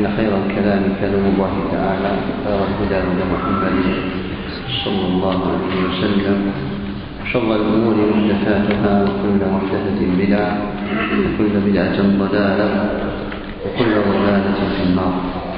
خير الكلام كلام الله تعالى، وخير الهدى هدى محمد صلى الله عليه وسلم، وشر الأمور محدثاتها، وكل محدثة بدعة، وكل بدعة ضلالة، وكل ضلالة في النار.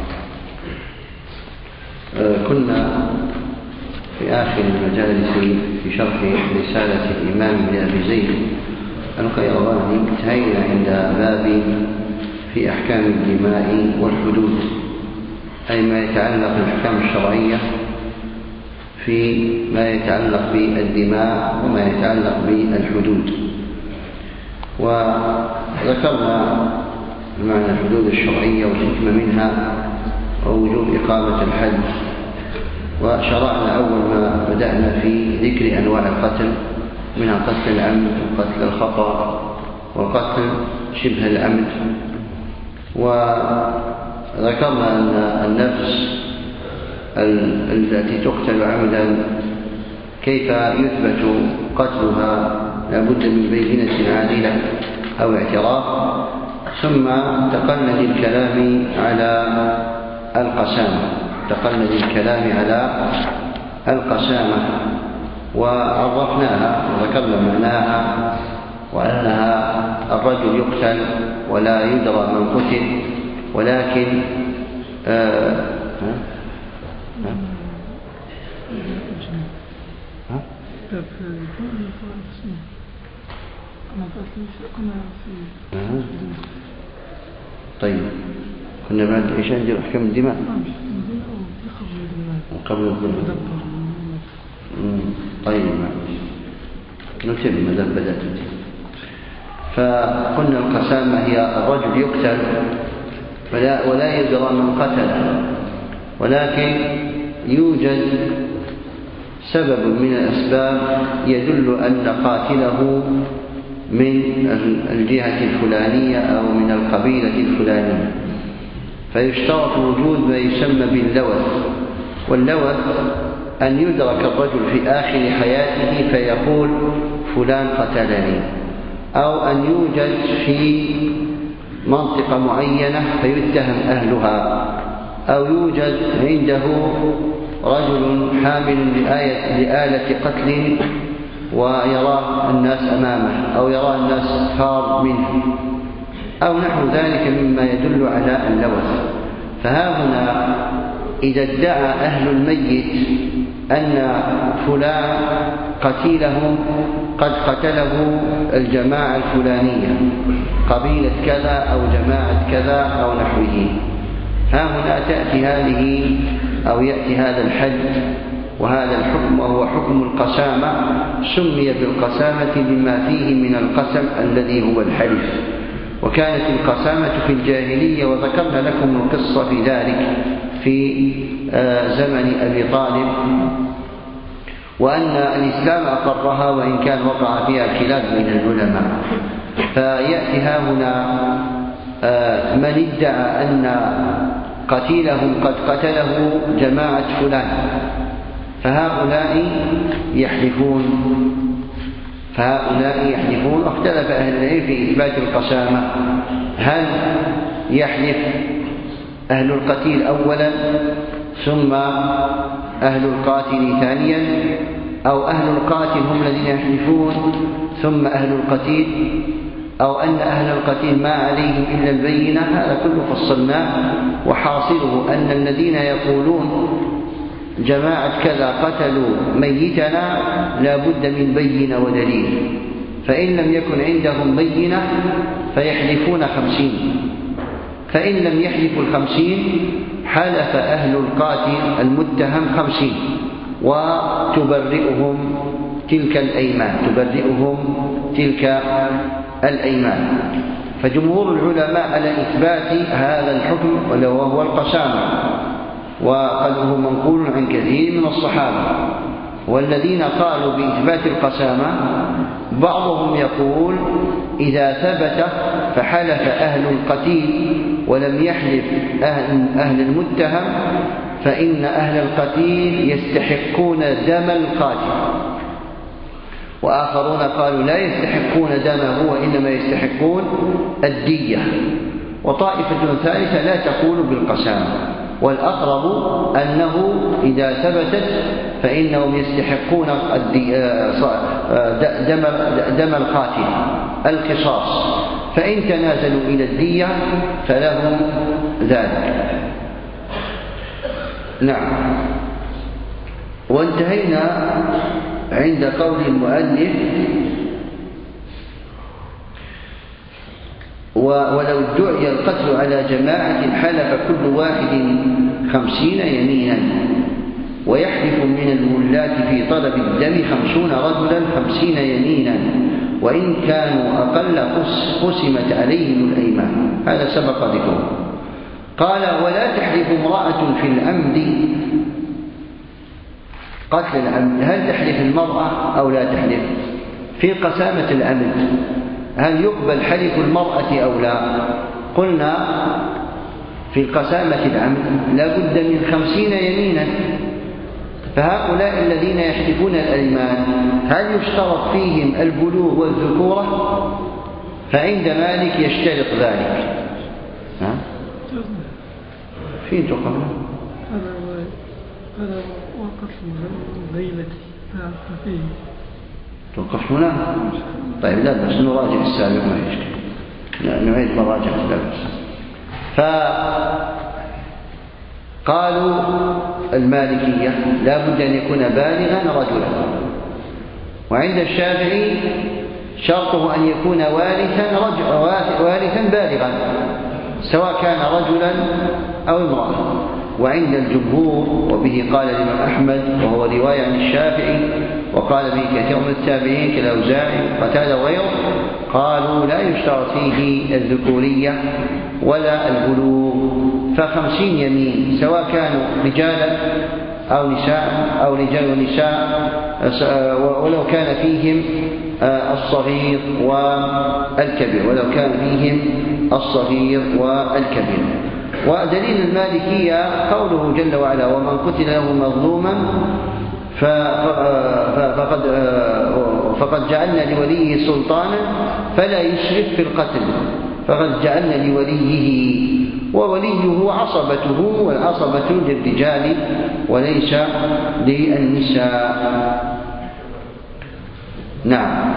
كنا في آخر المجالس في شرح رسالة الإمام ابن أبي زيد القيرواني انتهينا عند باب في أحكام الدماء والحدود، أي ما يتعلق بالأحكام الشرعية في ما يتعلق بالدماء وما يتعلق بالحدود. وذكرنا معنى الحدود الشرعية والحكمة منها ووجوب إقامة الحد، وشرعنا أول ما بدأنا في ذكر أنواع القتل، منها قتل العمد وقتل الخطأ وقتل شبه العمد. وذكرنا أن النفس التي تقتل عمدا كيف يثبت قتلها، لابد من بينة عادلة أو اعتراف. ثم انتقلنا للكلام على القسامة وعرفناها وذكرنا معناها، وأنها الرجل يقتل ولا يدرى من قتل، ولكن طيب كنا بعد ايش عندي احكام الدماء قبل الدماء. طيب نتم ما دام بدأت. فقلنا القسامة هي الرجل يقتل ولا يدرى من قتله، ولكن يوجد سبب من الأسباب يدل أن قاتله من الجهة الفلانية أو من القبيلة الفلانية، فيشترط وجود ما يسمى باللوث. واللوث أن يدرك الرجل في آخر حياته فيقول فلان قتلني، أو أن يوجد في منطقة معينة فيتهم أهلها، أو يوجد عنده رجل حامل لآلة قتل ويراه الناس أمامه، أو يراه الناس فار منه، أو نحو ذلك مما يدل على اللوث. فهاهنا إذا ادعى أهل الميت أن فلان قتيله قد قتله الجماعة الفلانية، قبيلة كذا أو جماعة كذا أو نحوه، هاهنا تأتي هذه أو يأتي هذا الحد وهذا الحكم، وهو حكم القسامة. سمي بالقسامة لما فيه من القسم الذي هو الحلف. وكانت القسامة في الجاهلية، وذكرنا لكم القصة في ذلك في زمن أبي طالب، وأن الإسلام أقرها وإن كان وقع فيها خلاف من العلماء. فيأتي هنا من ادعى أن قتيلهم قد قتله جماعة فلان، فهؤلاء يحلفون. واختلف أهل العلم في إثبات القسامة، هل يحلف أهل القتيل أولا ثم أهل القاتل ثانيا، أو أهل القاتل هم الذين يحلفون ثم أهل القتيل، أو أن أهل القتيل ما عليهم إلا البينة؟ هذا كله فصلناه، وحاصله أن الذين يقولون جماعة كذا قتلوا ميتنا لا بد من بينة ودليل، فإن لم يكن عندهم بينة فيحلفون 50، فإن لم يحلفوا 50 حلف أهل القاتل المتهم 50 وتبرئهم تلك الأيمان. فجمهور العلماء على إثبات هذا الحكم وهو القسامة، وقد هو منقول عن كثير من الصحابة. والذين قالوا بإثبات القسامة بعضهم يقول إذا ثبت فحلف أهل القتيل ولم يحلف أهل المتهم فإن أهل القتيل يستحقون دم القاتل، وآخرون قالوا لا يستحقون دمه وإنما يستحقون الدية. وطائفة ثالثة لا تقول بالقسامة، والأقرب أنه إذا ثبتت فإنهم يستحقون دم القاتل القصاص، فإن تنازلوا إلى الدية فلهم ذلك. نعم. وانتهينا عند قول المؤلف: ولو ادعي القتل على جماعة حلف كل واحد 50 يمينا، ويحلف من الولاة في طلب الدم 50 رجلا 50 يمينا، وإن كانوا أقل قسمت عليهم الأيمان. هذا سبق ذكره. قال: ولا تحلف امرأة في العمد قتل العمد. هل تحلف المرأة أو لا تحلف؟ في قسامة العمد هل يقبل حلف المرأة أو لا؟ قلنا في قسامة العمد لا بد من 50 يمينا، فهؤلاء الذين يحلفون الأيمان هل يشترط فيهم البلوغ والذكورة؟ فعند مالك يشترط ذلك. فين تقبل؟ هذا وقف ليلتي فيه توقف هنا. طيب لا بس نراجع السابق ما يشكل، نعيد مراجعة لا بس. فقالوا المالكية لا بد أن يكون بالغا رجلا، وعند الشافعي شرطه أن يكون وارثا بالغا سواء كان رجلا أو امرأة. وعند الجمهور وبه قال الإمام أحمد وهو رواية عن الشافعي وقال به كثير من التابعين كالأوزاعي وقتادة وغيره، قالوا لا يشترط فيه الذكورية ولا البلوغ، ف50 يمين سواء كانوا رجالا أو نساء أو رجال ونساء، ولو كان فيهم الصغير والكبير، ولو كان فيهم الصغير والكبير. ودليل المالكية قوله جل وعلا: ومن قتل له مظلوما فقد جعلنا لوليه سلطانا فلا يشرك في القتل، فقد جعلنا لوليه، ووليه عصبته، والعصبة للرجال وليس للنساء. نعم.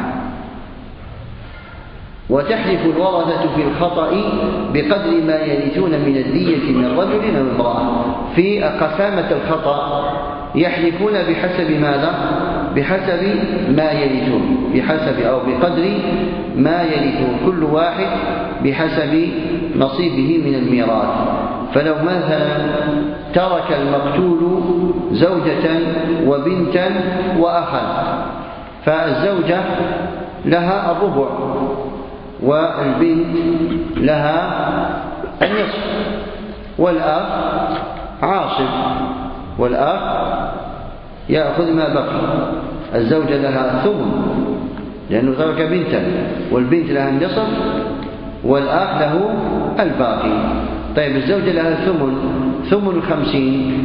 وتحلف الورثة في الخطأ بقدر ما يرثون من الدية من رجل أو امرأة. في قسامة الخطأ يحلفون بحسب ماذا؟ بحسب ما يرثون، بحسب أو بقدر ما يرثون، كل واحد بحسب نصيبه من الميراث. فلو مثلا ترك المقتول زوجة وبنتا وأخا، فالزوجة لها الربع والبنت لها النصف، والأخ عاصب، والأخ يأخذ ما بقي. الزوجة لها الثمن لأنه ترك بنتا، والبنت لها النصف، والأخ له الباقي. طيب الزوجة لها ثمن 50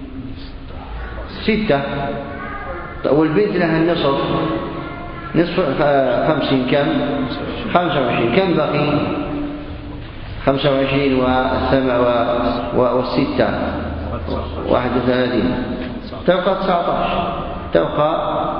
6، والبنت لها النصف، نصف 50 كم؟ 25. كم بقي؟ 25 والستة 31، تبقى 19، تبقى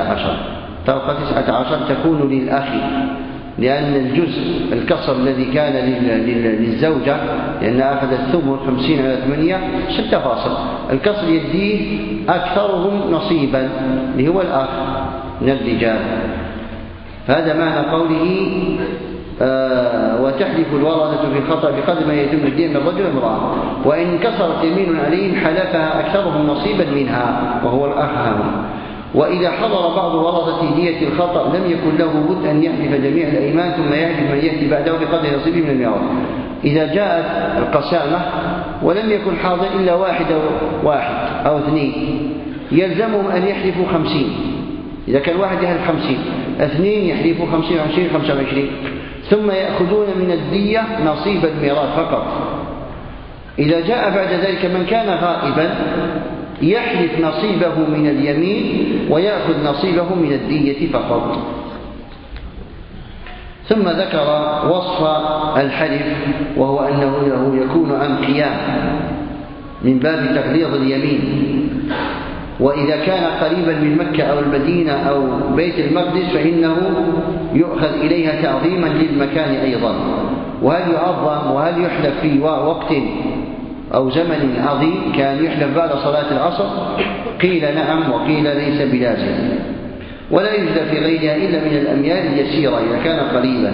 19 تكون للأخ، لأن الجزء الكسر الذي كان للزوجة لأنها أخذت ثمن 50 على 8 6 فاصل، الكسر يديه أكثرهم نصيبا اللي هو الأخ من الرجال. هذا معنى قوله وتحلف الورثة في الخطأ بقدر ما يتم الدين من الرجل وامرأة، وإن كسرت يمين عليهم حلفها أكثرهم نصيبا منها وهو الأخ. وإذا حضر بعض ورثة دية الخطأ لم يكن له بد أن يحلف جميع الأيمان ثم يحلف من يأتي بعده بقدر نصيبه من الميراث. إذا جاءت القسامة ولم يكن حاضر إلا واحد أو 2، يلزمهم أن يحلفوا 50. إذا كان واحد يحلف 50، 2 يحلفوا 50 25، ثم يأخذون من الدية نصيب الميراث فقط. إذا جاء بعد ذلك من كان غائبا يحلف نصيبه من اليمين ويأخذ نصيبه من الدية فقط. ثم ذكر وصف الحلف، وهو أنه يكون عن قيام من باب تغليظ اليمين، وإذا كان قريبا من مكة أو المدينة أو بيت المقدس فإنه يؤخذ إليها تعظيما للمكان أيضا. وهل يعظم وهل يحلف في وقت أو زمن عظيم كان يحلف بعد صلاة العصر؟ قيل نعم وقيل ليس بلازم، ولا يجد في غيرها إلا من الأميال اليسيرة إذا كان قريبا،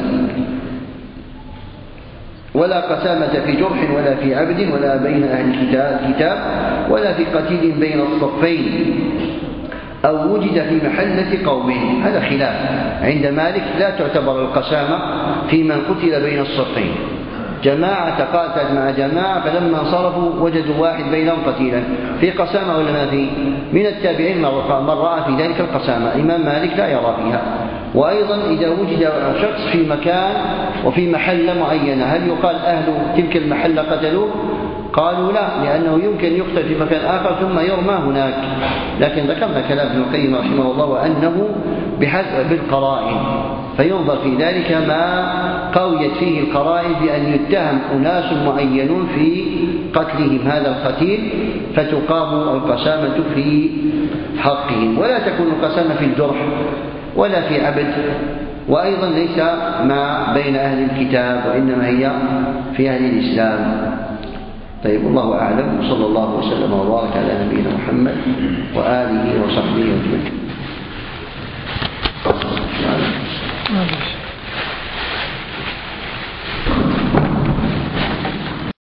ولا قسامة في جرح ولا في عبد ولا بين أهل الكتاب ولا في قتيل بين الصفين أو وجد في محلة قوم. هذا خلاف عند مالك، لا تعتبر القسامة في من قتل بين الصفين. جماعة تقاتل مع جماعة فلما انصرفوا وجدوا واحد بينهم قتيلا، في قسامة ولا ما في؟ من التابعين من رأى في ذلك القسامة، الإمام مالك لا يرى فيها. وأيضا إذا وجد شخص في مكان وفي محلة معينة، هل يقال أهل تلك المحلة قتلوه؟ قالوا لا، لأنه يمكن يقتل في مكان آخر ثم يرمى هناك. لكن ذكرنا كلام ابن القيم رحمه الله، وأنه بحسب القرائن، فينظر في ذلك ما قويت فيه القرائن بأن يتهم أناس معينون في قتلهم هذا القتيل، فتقام القسامة في حقهم. ولا تكون القسامة في الجرح ولا في عبد، وأيضا ليس ما بين أهل الكتاب، وإنما هي في أهل الإسلام. طيب، الله أعلم، صلى الله وسلم وبارك على نبينا محمد وآله وصحبه أجمعين.